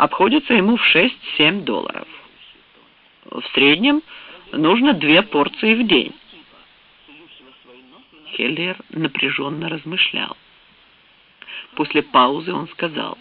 обходится ему в 6-7 долларов. В среднем нужно 2 порции в день. Хеллер напряженно размышлял. После паузы он сказал: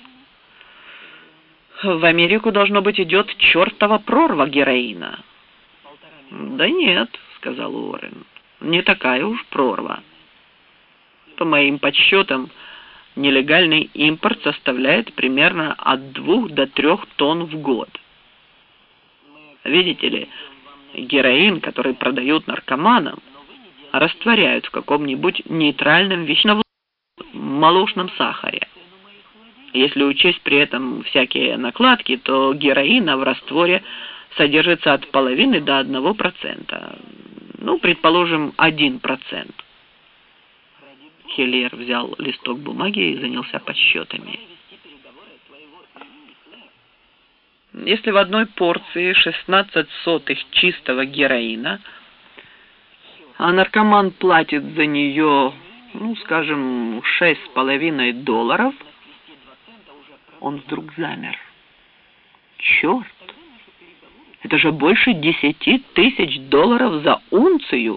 «В Америку, должно быть, идет чертова прорва героина». «Да нет», — сказал Уоррен, — «не такая уж прорва. По моим подсчетам, нелегальный импорт составляет примерно от 2 до 3 тонн в год. Видите ли, героин, который продают наркоманам, растворяют в каком-нибудь нейтральном веществе, молочном сахаре. Если учесть при этом всякие накладки, то героина в растворе содержится от половины до 1%. Ну, предположим, 1%. Хеллер взял листок бумаги и занялся подсчетами. Если в одной порции 16 сотых чистого героина, а наркоман платит за нее, ну, скажем, 6,5 долларов, он вдруг замер. Черт! Это же больше 10 тысяч долларов за унцию!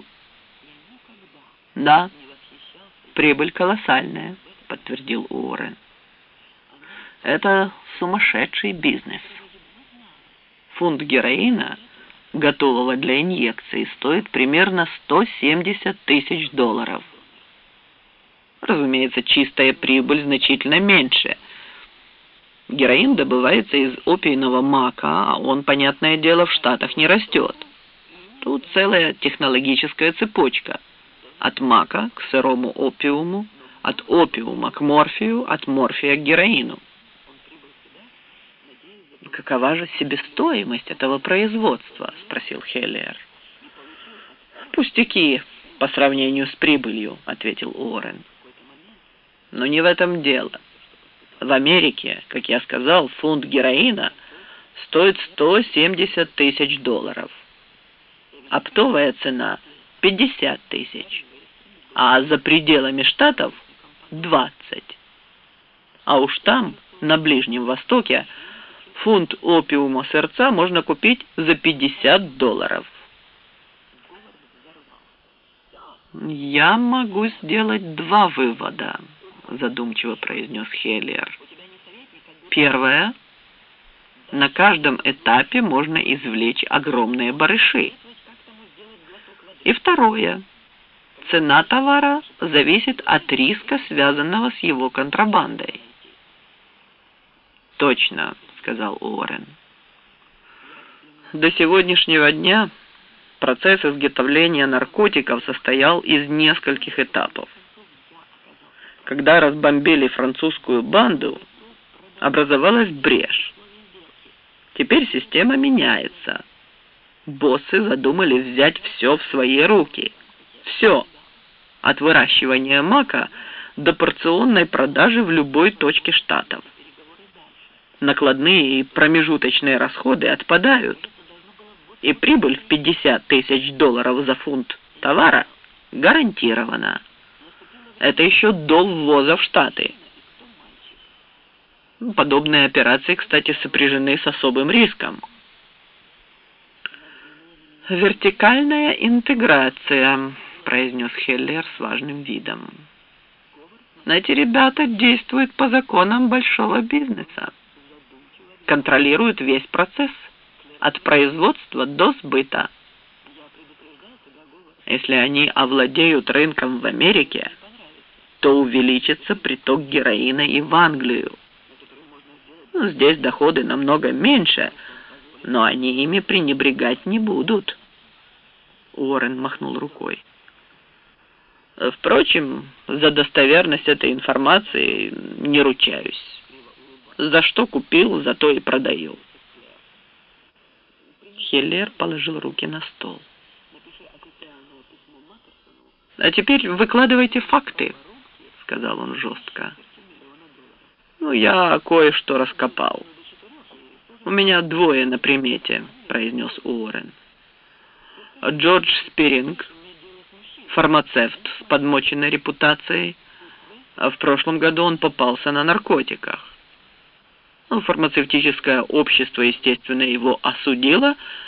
Да, прибыль колоссальная, подтвердил Уоррен. Это сумасшедший бизнес. Фунт героина, готового для инъекции, стоит примерно 170 тысяч долларов. Разумеется, чистая прибыль значительно меньше. Героин добывается из опийного мака, а он, понятное дело, в Штатах не растет. Тут целая технологическая цепочка. От мака к сырому опиуму, от опиума к морфию, от морфия к героину. «Какова же себестоимость этого производства?» — спросил Хеллер. «Пустяки по сравнению с прибылью», — ответил Уоррен. «Но не в этом дело. В Америке, как я сказал, фунт героина стоит 170 тысяч долларов. Оптовая цена — 50 тысяч, а за пределами Штатов — 20. А уж там, на Ближнем Востоке, фунт опиума сердца можно купить за 50 долларов. «Я могу сделать 2 вывода», — задумчиво произнес Хеллер. «Первое. На каждом этапе можно извлечь огромные барыши. И второе. Цена товара зависит от риска, связанного с его контрабандой». «Точно», — сказал Уоррен. «До сегодняшнего дня процесс изготовления наркотиков состоял из нескольких этапов. Когда разбомбили французскую банду, образовалась брешь. Теперь система меняется. Боссы задумали взять все в свои руки. Все. От выращивания мака до порционной продажи в любой точке штатов. Накладные и промежуточные расходы отпадают. И прибыль в 50 тысяч долларов за фунт товара гарантирована. Это еще до ввоза в Штаты. Подобные операции, кстати, сопряжены с особым риском. «Вертикальная интеграция», — произнес Хеллер с важным видом. «Эти ребята действуют по законам большого бизнеса. Контролируют весь процесс, от производства до сбыта. Если они овладеют рынком в Америке, то увеличится приток героина и в Англию. Здесь доходы намного меньше, но они ими пренебрегать не будут». Уоррен махнул рукой. «Впрочем, за достоверность этой информации не ручаюсь. За что купил, за то и продаю». Хеллер положил руки на стол. «А теперь выкладывайте факты», — сказал он жестко. «Я кое-что раскопал. У меня 2 на примете», — произнес Уоррен. «Джордж Спиринг, фармацевт с подмоченной репутацией. В прошлом году он попался на наркотиках. Фармацевтическое общество, естественно, его осудило,